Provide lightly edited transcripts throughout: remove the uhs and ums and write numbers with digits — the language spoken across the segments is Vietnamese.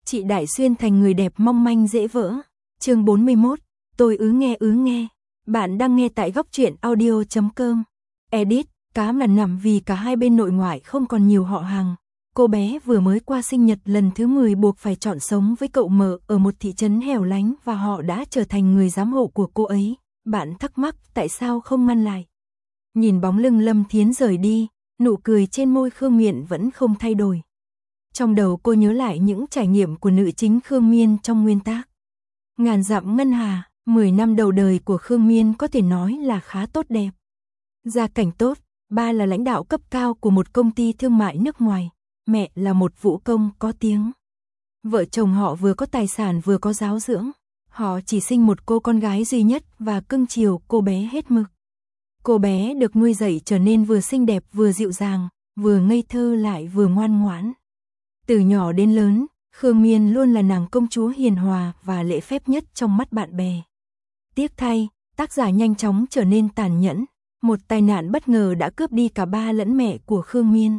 chị Đại Xuyên thành người đẹp mong manh dễ vỡ. Chương 41, tôi ứ nghe. Bạn đang nghe tại góc truyện audio.com. Edit, cá lần nằm vì cả hai bên nội ngoại không còn nhiều họ hàng. Cô bé vừa mới qua sinh nhật lần thứ 10 buộc phải chọn sống với cậu mợ ở một thị trấn hẻo lánh và họ đã trở thành người giám hộ của cô ấy. Bạn thắc mắc tại sao không ngăn lại. Nhìn bóng lưng Lâm Thiến rời đi, nụ cười trên môi Khương Miện vẫn không thay đổi. Trong đầu cô nhớ lại những trải nghiệm của nữ chính Khương Miên trong nguyên tác. Ngàn dặm ngân hà, 10 năm đầu đời của Khương Miên có thể nói là khá tốt đẹp. Gia cảnh tốt, ba là lãnh đạo cấp cao của một công ty thương mại nước ngoài, mẹ là một vũ công có tiếng. Vợ chồng họ vừa có tài sản vừa có giáo dưỡng, họ chỉ sinh một cô con gái duy nhất và cưng chiều cô bé hết mực. Cô bé được nuôi dạy trở nên vừa xinh đẹp vừa dịu dàng, vừa ngây thơ lại vừa ngoan ngoãn. Từ nhỏ đến lớn, Khương Miên luôn là nàng công chúa hiền hòa và lễ phép nhất trong mắt bạn bè. Tiếc thay, tác giả nhanh chóng trở nên tàn nhẫn, một tai nạn bất ngờ đã cướp đi cả ba lẫn mẹ của Khương Miên.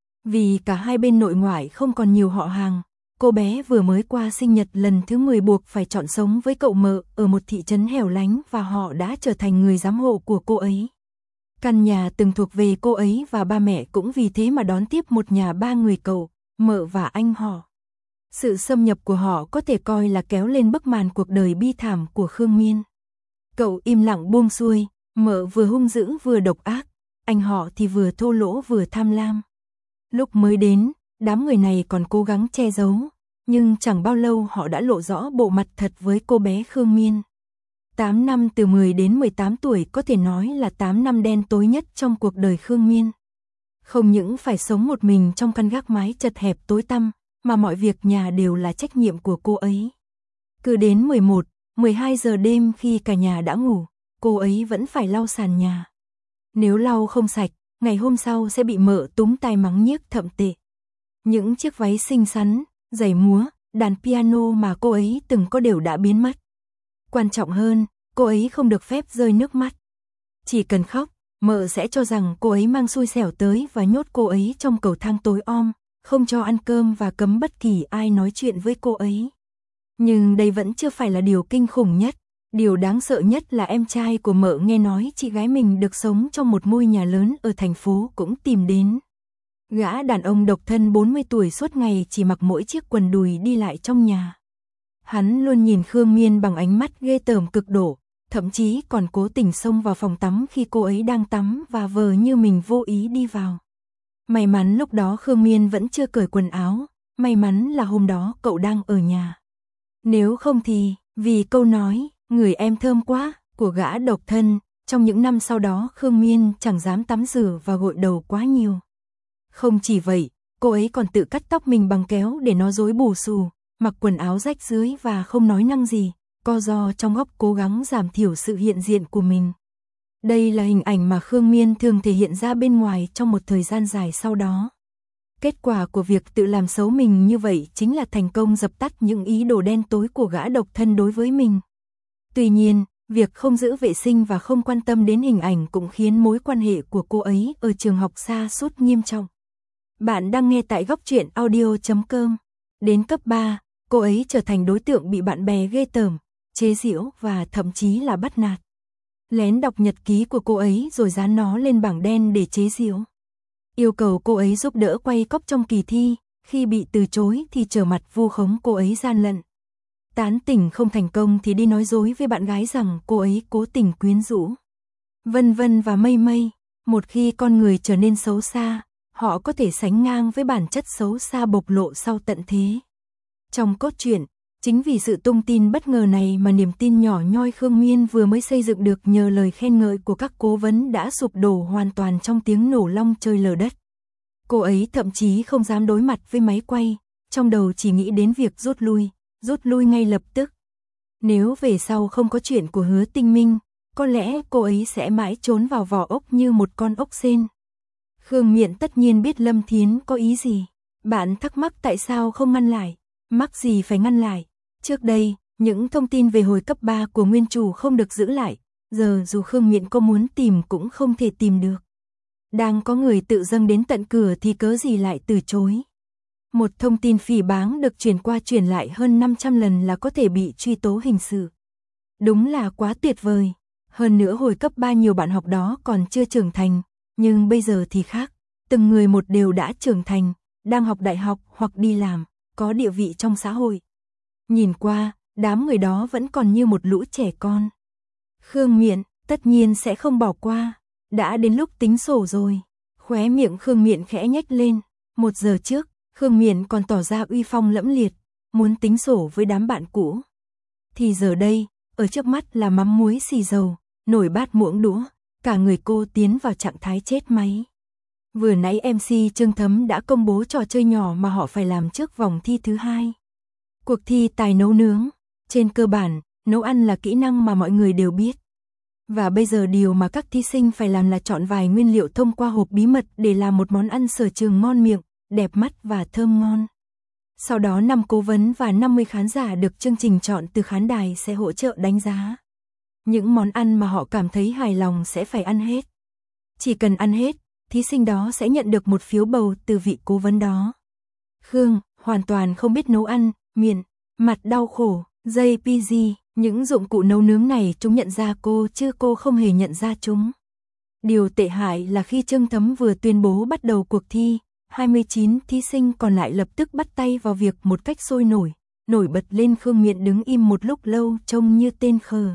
Vì cả hai bên nội ngoại không còn nhiều họ hàng, cô bé vừa mới qua sinh nhật lần thứ 10 buộc phải chọn sống với cậu mợ ở một thị trấn hẻo lánh và họ đã trở thành người giám hộ của cô ấy. Căn nhà từng thuộc về cô ấy và ba mẹ cũng vì thế mà đón tiếp một nhà ba người cậu, mợ và anh họ. Sự xâm nhập của họ có thể coi là kéo lên bức màn cuộc đời bi thảm của Khương Miên. Cậu im lặng buông xuôi, mợ vừa hung dữ vừa độc ác, anh họ thì vừa thô lỗ vừa tham lam. Lúc mới đến, đám người này còn cố gắng che giấu, nhưng chẳng bao lâu họ đã lộ rõ bộ mặt thật với cô bé Khương Miên. 8 năm từ 10 đến 18 tuổi có thể nói là 8 năm đen tối nhất trong cuộc đời Khương Miên. Không những phải sống một mình trong căn gác mái chật hẹp tối tăm, mà mọi việc nhà đều là trách nhiệm của cô ấy. Cứ đến 11, 12 giờ đêm khi cả nhà đã ngủ, cô ấy vẫn phải lau sàn nhà. Nếu lau không sạch, ngày hôm sau sẽ bị mợ túm tai mắng nhiếc thậm tệ. Những chiếc váy xinh xắn, giày múa, đàn piano mà cô ấy từng có đều đã biến mất. Quan trọng hơn, cô ấy không được phép rơi nước mắt. Chỉ cần khóc, mợ sẽ cho rằng cô ấy mang xui xẻo tới và nhốt cô ấy trong cầu thang tối om, không cho ăn cơm và cấm bất kỳ ai nói chuyện với cô ấy. Nhưng đây vẫn chưa phải là điều kinh khủng nhất. Điều đáng sợ nhất là em trai của mợ nghe nói chị gái mình được sống trong một ngôi nhà lớn ở thành phố cũng tìm đến. Gã đàn ông độc thân 40 tuổi suốt ngày chỉ mặc mỗi chiếc quần đùi đi lại trong nhà. Hắn luôn nhìn Khương Miên bằng ánh mắt ghê tởm cực độ, thậm chí còn cố tình xông vào phòng tắm khi cô ấy đang tắm và vờ như mình vô ý đi vào. May mắn lúc đó Khương Miên vẫn chưa cởi quần áo, may mắn là hôm đó cậu đang ở nhà. Nếu không thì, vì câu nói, người em thơm quá, của gã độc thân, trong những năm sau đó Khương Miên chẳng dám tắm rửa và gội đầu quá nhiều. Không chỉ vậy, cô ấy còn tự cắt tóc mình bằng kéo để nó rối bù xù, mặc quần áo rách rưới và không nói năng gì, co ro trong góc cố gắng giảm thiểu sự hiện diện của mình. Đây là hình ảnh mà Khương Miên thường thể hiện ra bên ngoài trong một thời gian dài sau đó. Kết quả của việc tự làm xấu mình như vậy chính là thành công dập tắt những ý đồ đen tối của gã độc thân đối với mình. Tuy nhiên, việc không giữ vệ sinh và không quan tâm đến hình ảnh cũng khiến mối quan hệ của cô ấy ở trường học sa sút nghiêm trọng. Bạn đang nghe tại góc truyện audio.com. Đến cấp 3, cô ấy trở thành đối tượng bị bạn bè ghê tởm, chế giễu và thậm chí là bắt nạt. Lén đọc nhật ký của cô ấy rồi dán nó lên bảng đen để chế giễu. Yêu cầu cô ấy giúp đỡ quay cóp trong kỳ thi, khi bị từ chối thì trở mặt vu khống cô ấy gian lận. Tán tỉnh không thành công thì đi nói dối với bạn gái rằng cô ấy cố tình quyến rũ. Vân vân và mây mây, một khi con người trở nên xấu xa, họ có thể sánh ngang với bản chất xấu xa bộc lộ sau tận thế. Trong cốt truyện, chính vì sự tung tin bất ngờ này mà niềm tin nhỏ nhoi Khương Miên vừa mới xây dựng được nhờ lời khen ngợi của các cố vấn đã sụp đổ hoàn toàn trong tiếng nổ long trời lở đất. Cô ấy thậm chí không dám đối mặt với máy quay, trong đầu chỉ nghĩ đến việc rút lui ngay lập tức. Nếu về sau không có chuyện của Hứa Tinh Minh, có lẽ cô ấy sẽ mãi trốn vào vỏ ốc như một con ốc sên. Khương Miện tất nhiên biết Lâm Thiến có ý gì. Bạn thắc mắc tại sao không ngăn lại, mắc gì phải ngăn lại. Trước đây, những thông tin về hồi cấp 3 của nguyên chủ không được giữ lại, giờ dù Khương Miện có muốn tìm cũng không thể tìm được. Đang có người tự dâng đến tận cửa thì cớ gì lại từ chối. Một thông tin phỉ báng được truyền qua truyền lại hơn 500 lần là có thể bị truy tố hình sự. Đúng là quá tuyệt vời. Hơn nữa hồi cấp 3 nhiều bạn học đó còn chưa trưởng thành, nhưng bây giờ thì khác. Từng người một đều đã trưởng thành, đang học đại học hoặc đi làm, có địa vị trong xã hội. Nhìn qua, đám người đó vẫn còn như một lũ trẻ con. Khương Miện, tất nhiên sẽ không bỏ qua. Đã đến lúc tính sổ rồi. Khóe miệng Khương Miện khẽ nhếch lên. 1 giờ trước, Khương Miện còn tỏ ra uy phong lẫm liệt, muốn tính sổ với đám bạn cũ. Thì giờ đây, ở trước mắt là mắm muối xì dầu, nồi bát muỗng đũa, cả người cô tiến vào trạng thái chết máy. Vừa nãy MC Trương Thấm đã công bố trò chơi nhỏ mà họ phải làm trước vòng thi thứ 2. Cuộc thi tài nấu nướng. Trên cơ bản, nấu ăn là kỹ năng mà mọi người đều biết. Và bây giờ điều mà các thí sinh phải làm là chọn vài nguyên liệu thông qua hộp bí mật để làm một món ăn sở trường ngon miệng, đẹp mắt và thơm ngon. Sau đó 5 cố vấn và 50 khán giả được chương trình chọn từ khán đài sẽ hỗ trợ đánh giá. Những món ăn mà họ cảm thấy hài lòng sẽ phải ăn hết. Chỉ cần ăn hết, thí sinh đó sẽ nhận được một phiếu bầu từ vị cố vấn đó. Khương, hoàn toàn không biết nấu ăn, Miện, mặt đau khổ, JPG, những dụng cụ nấu nướng này chúng nhận ra cô chứ cô không hề nhận ra chúng. Điều tệ hại là khi Trương Thấm vừa tuyên bố bắt đầu cuộc thi, 29 thí sinh còn lại lập tức bắt tay vào việc một cách sôi nổi, nổi bật lên. Khương Miện đứng im một lúc lâu trông như tên khờ.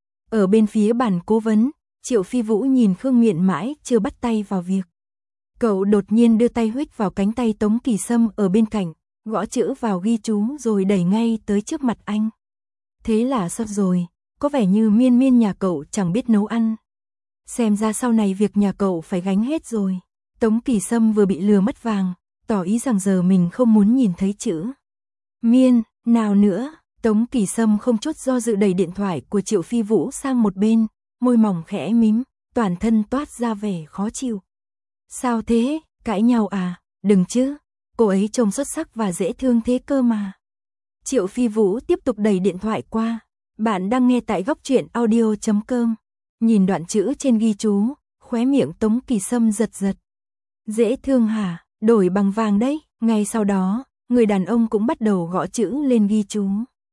Ở bên phía bàn cố vấn, Triệu Phi Vũ nhìn Khương Miện mãi chưa bắt tay vào việc. Cậu đột nhiên đưa tay huých vào cánh tay Tống Kỳ Sâm ở bên cạnh, gõ chữ vào ghi chú rồi đẩy ngay tới trước mặt anh. Thế là sắp rồi, có vẻ như Miên Miên nhà cậu chẳng biết nấu ăn. Xem ra sau này việc nhà cậu phải gánh hết rồi. Tống Kỳ Sâm vừa bị lừa mất vàng, tỏ ý rằng giờ mình không muốn nhìn thấy chữ Miên, nào nữa. Tống Kỳ Sâm không chút do dự đẩy điện thoại của Triệu Phi Vũ sang một bên, môi mỏng khẽ mím, toàn thân toát ra vẻ khó chịu. Sao thế, cãi nhau à? Đừng chứ, cô ấy trông xuất sắc và dễ thương thế cơ mà. Triệu Phi Vũ tiếp tục đẩy điện thoại qua. Bạn đang nghe tại góc truyện audio.com. Nhìn đoạn chữ trên ghi chú, khóe miệng Tống Kỳ Sâm giật giật. Dễ thương hả? Đổi bằng vàng đấy. Ngay sau đó, người đàn ông cũng bắt đầu gõ chữ lên ghi chú.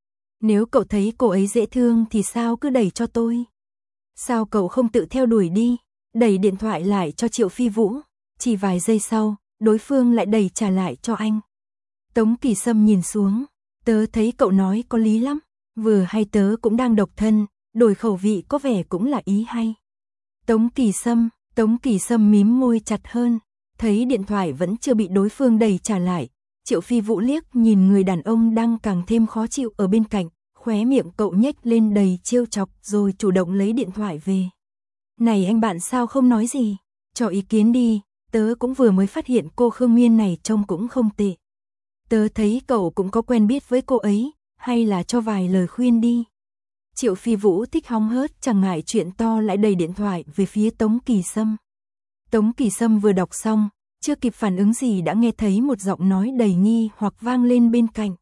Nếu cậu thấy cô ấy dễ thương thì sao cứ đẩy cho tôi? Sao cậu không tự theo đuổi đi? Đẩy điện thoại lại cho Triệu Phi Vũ. Chỉ vài giây sau, đối phương lại đẩy trả lại cho anh. Tống Kỳ Sâm nhìn xuống. Tớ thấy cậu nói có lý lắm. Vừa hay tớ cũng đang độc thân, đổi khẩu vị có vẻ cũng là ý hay. Tống Kỳ Sâm mím môi chặt hơn. Thấy điện thoại vẫn chưa bị đối phương đẩy trả lại. Triệu Phi Vũ liếc nhìn người đàn ông đang càng thêm khó chịu ở bên cạnh. Khóe miệng cậu nhếch lên đầy trêu chọc rồi chủ động lấy điện thoại về. Này anh bạn sao không nói gì? Cho ý kiến đi, tớ cũng vừa mới phát hiện cô Khương Miên này trông cũng không tệ. Tớ thấy cậu cũng có quen biết với cô ấy, hay là cho vài lời khuyên đi. Triệu Phi Vũ thích hóng hớt chẳng ngại chuyện to lại đẩy điện thoại về phía Tống Kỳ Sâm. Tống Kỳ Sâm vừa đọc xong, chưa kịp phản ứng gì đã nghe thấy một giọng nói đầy nghi hoặc vang lên bên cạnh.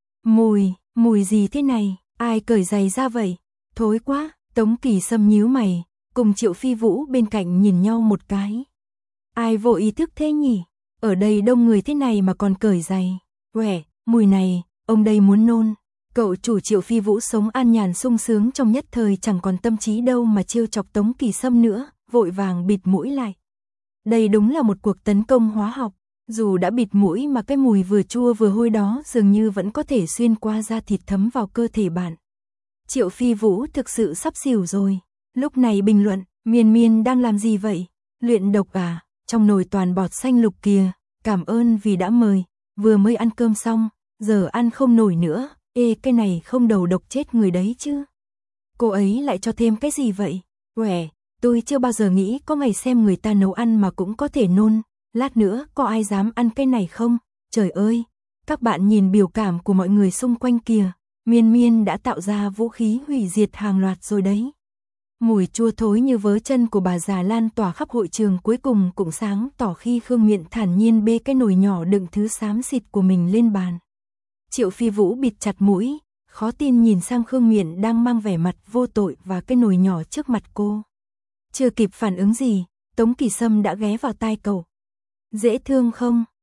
Mùi gì thế này, ai cởi giày ra vậy? Thối quá. Tống Kỳ Sâm nhíu mày, cùng Triệu Phi Vũ bên cạnh nhìn nhau một cái. Ai vô ý thức thế nhỉ? Ở đây đông người thế này mà còn cởi giày. Uể, mùi này, ông đây muốn nôn. Cậu chủ Triệu Phi Vũ sống an nhàn sung sướng trong nhất thời chẳng còn tâm trí đâu mà trêu chọc Tống Kỳ Sâm nữa, vội vàng bịt mũi lại. Đây đúng là một cuộc tấn công hóa học, dù đã bịt mũi mà cái mùi vừa chua vừa hôi đó dường như vẫn có thể xuyên qua da thịt thấm vào cơ thể bạn. Triệu Phi Vũ thực sự sắp xỉu rồi. Lúc này bình luận, Miên Miên đang làm gì vậy? Luyện độc à? Trong nồi toàn bọt xanh lục kìa, cảm ơn vì đã mời, vừa mới ăn cơm xong, giờ ăn không nổi nữa, cái này không đầu độc chết người đấy chứ. Cô ấy lại cho thêm cái gì vậy? Uể, tôi chưa bao giờ nghĩ có ngày xem người ta nấu ăn mà cũng có thể nôn, lát nữa có ai dám ăn cái này không? Trời ơi, các bạn nhìn biểu cảm của mọi người xung quanh kìa, Miên Miên đã tạo ra vũ khí hủy diệt hàng loạt rồi đấy. Mùi chua thối như vớ chân của bà già lan tỏa khắp hội trường cuối cùng cũng sáng tỏ khi Khương Miện thản nhiên bê cái nồi nhỏ đựng thứ xám xịt của mình lên bàn. Triệu Phi Vũ bịt chặt mũi, khó tin nhìn sang Khương Miện đang mang vẻ mặt vô tội và cái nồi nhỏ trước mặt cô. Chưa kịp phản ứng gì, Tống Kỳ Sâm đã ghé vào tai cậu. Dễ thương không?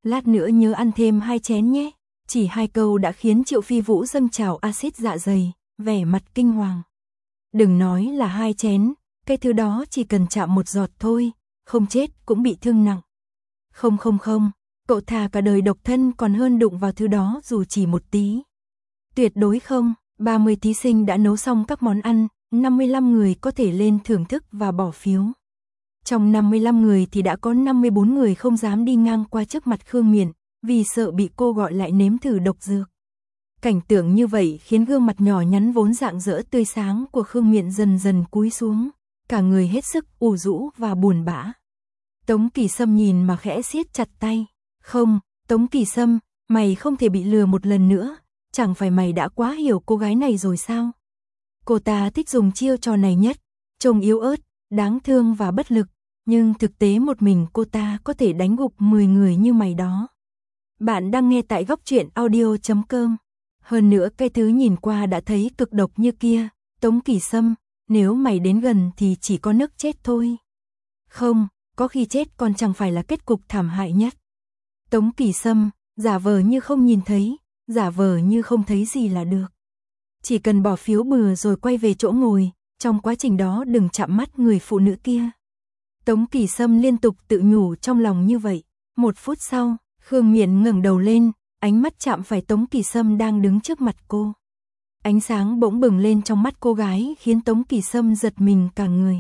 lát nữa nhớ ăn thêm 2 chén nhé. Chỉ 2 câu đã khiến Triệu Phi Vũ dâng trào axit dạ dày, vẻ mặt kinh hoàng. Đừng nói là 2 chén, cái thứ đó chỉ cần chạm một giọt thôi, không chết cũng bị thương nặng. Không, cậu thà cả đời độc thân còn hơn đụng vào thứ đó dù chỉ một tí. Tuyệt đối không, 30 thí sinh đã nấu xong các món ăn, 55 người có thể lên thưởng thức và bỏ phiếu. Trong 55 người thì đã có 54 người không dám đi ngang qua trước mặt Khương Miện, vì sợ bị cô gọi lại nếm thử độc dược. Cảnh tượng như vậy khiến gương mặt nhỏ nhắn vốn rạng rỡ tươi sáng của Khương Miện dần dần cúi xuống, cả người hết sức ủ rũ và buồn bã. Tống Kỳ Sâm nhìn mà khẽ siết chặt tay. Không, Tống Kỳ Sâm, mày không thể bị lừa một lần nữa, chẳng phải mày đã quá hiểu cô gái này rồi sao? Cô ta thích dùng chiêu trò này nhất, trông yếu ớt, đáng thương và bất lực, nhưng thực tế một mình cô ta có thể đánh gục 10 người như mày đó. Bạn đang nghe tại góc truyện audio.com. Hơn nữa cái thứ nhìn qua đã thấy cực độc như kia, Tống Kỳ Sâm, nếu mày đến gần thì chỉ có nước chết thôi. Không, có khi chết còn chẳng phải là kết cục thảm hại nhất. Tống Kỳ Sâm, giả vờ như không nhìn thấy, giả vờ như không thấy gì là được. Chỉ cần bỏ phiếu bừa rồi quay về chỗ ngồi, trong quá trình đó đừng chạm mắt người phụ nữ kia. Tống Kỳ Sâm liên tục tự nhủ trong lòng như vậy. 1 phút sau, Khương Miện ngẩng đầu lên, ánh mắt chạm phải Tống Kỳ Sâm đang đứng trước mặt cô. Ánh sáng bỗng bừng lên trong mắt cô gái khiến Tống Kỳ Sâm giật mình cả người.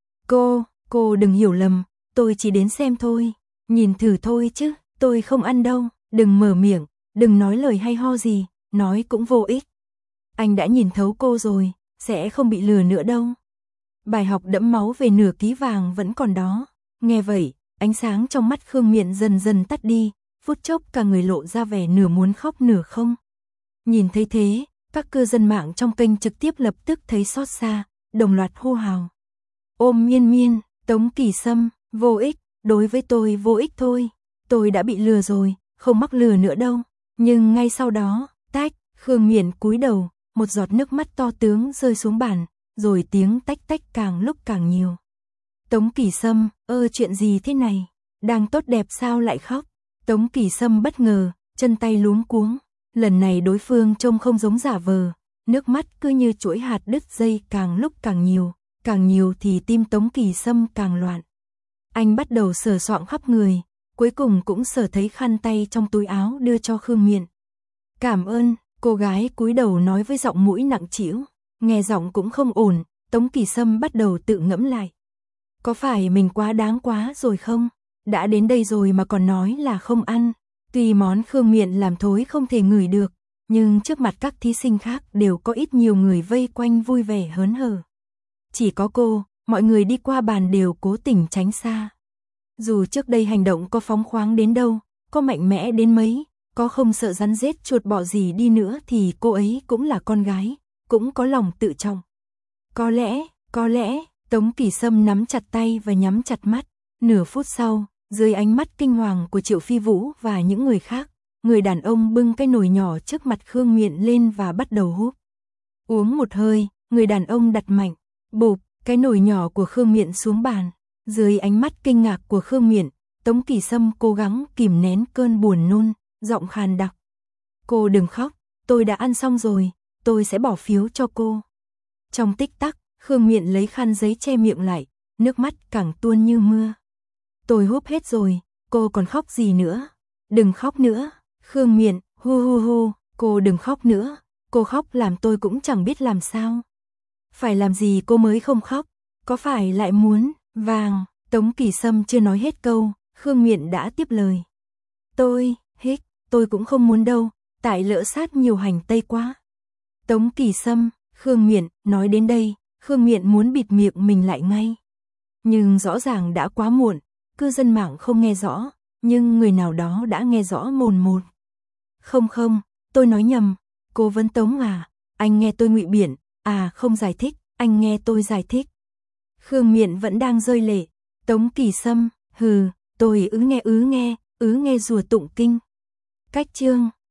Cô đừng hiểu lầm, tôi chỉ đến xem thôi, nhìn thử thôi chứ, tôi không ăn đâu, đừng mở miệng, đừng nói lời hay ho gì, nói cũng vô ích. Anh đã nhìn thấu cô rồi, sẽ không bị lừa nữa đâu. Bài học đẫm máu về nửa ký vàng vẫn còn đó. Nghe vậy, ánh sáng trong mắt Khương Miện dần dần tắt đi, phút chốc cả người lộ ra vẻ nửa muốn khóc nửa không. Nhìn thấy thế, các cư dân mạng trong kênh trực tiếp lập tức thấy xót xa, đồng loạt hô hào. Ôm Miên, Tống Kỳ Sâm, vô ích, đối với tôi vô ích thôi. Tôi đã bị lừa rồi, không mắc lừa nữa đâu. Nhưng ngay sau đó, tách, Khương Miện cúi đầu, một giọt nước mắt to tướng rơi xuống bàn, rồi tiếng tách tách càng lúc càng nhiều. Tống Kỳ Sâm, chuyện gì thế này? Đang tốt đẹp sao lại khóc? Tống Kỳ Sâm bất ngờ, chân tay luống cuống. Lần này đối phương trông không giống giả vờ, nước mắt cứ như chuỗi hạt đứt dây càng lúc càng nhiều thì tim Tống Kỳ Sâm càng loạn. Anh bắt đầu sờ soạng khắp người, cuối cùng cũng sờ thấy khăn tay trong túi áo đưa cho Khương Miện. Cảm ơn, cô gái cúi đầu nói với giọng mũi nặng trĩu, nghe giọng cũng không ổn, Tống Kỳ Sâm bắt đầu tự ngẫm lại. Có phải mình quá đáng quá rồi không? Đã đến đây rồi mà còn nói là không ăn. Tuy món Khương Miện làm thối không thể ngửi được, nhưng trước mặt các thí sinh khác đều có ít nhiều người vây quanh vui vẻ hớn hở. Chỉ có cô, mọi người đi qua bàn đều cố tình tránh xa. Dù trước đây hành động có phóng khoáng đến đâu, có mạnh mẽ đến mấy, có không sợ rắn rết chuột bọ gì đi nữa thì cô ấy cũng là con gái, cũng có lòng tự trọng. Có lẽ, Tống Kỳ Sâm nắm chặt tay và nhắm chặt mắt. Nửa phút sau, dưới ánh mắt kinh hoàng của Triệu Phi Vũ và những người khác, người đàn ông bưng cái nồi nhỏ trước mặt Khương Miện lên và bắt đầu húp. Uống một hơi, người đàn ông đặt mạnh, bụp, cái nồi nhỏ của Khương Miện xuống bàn. Dưới ánh mắt kinh ngạc của Khương Miện, Tống Kỳ Sâm cố gắng kìm nén cơn buồn nôn, giọng khàn đặc. Cô đừng khóc, tôi đã ăn xong rồi, tôi sẽ bỏ phiếu cho cô. Trong tích tắc, Khương Miện lấy khăn giấy che miệng lại, nước mắt càng tuôn như mưa. Tôi húp hết rồi, cô còn khóc gì nữa? Đừng khóc nữa. Khương Miện, hu, cô đừng khóc nữa. Cô khóc làm tôi cũng chẳng biết làm sao. Phải làm gì cô mới không khóc? Có phải lại muốn vàng? Tống Kỳ Sâm chưa nói hết câu, Khương Miện đã tiếp lời. Tôi cũng không muốn đâu, tại lỡ sát nhiều hành tây quá. Tống Kỳ Sâm, Khương Miện, nói đến đây, Khương Miện muốn bịt miệng mình lại ngay. Nhưng rõ ràng đã quá muộn, cư dân mạng không nghe rõ, nhưng người nào đó đã nghe rõ mồn một. Không, tôi nói nhầm, cố vấn Tống à, anh nghe tôi ngụy biện, không giải thích, anh nghe tôi giải thích. Khương Miện vẫn đang rơi lệ. Tống Kỳ Sâm, tôi ứ nghe rùa tụng kinh. Cách chương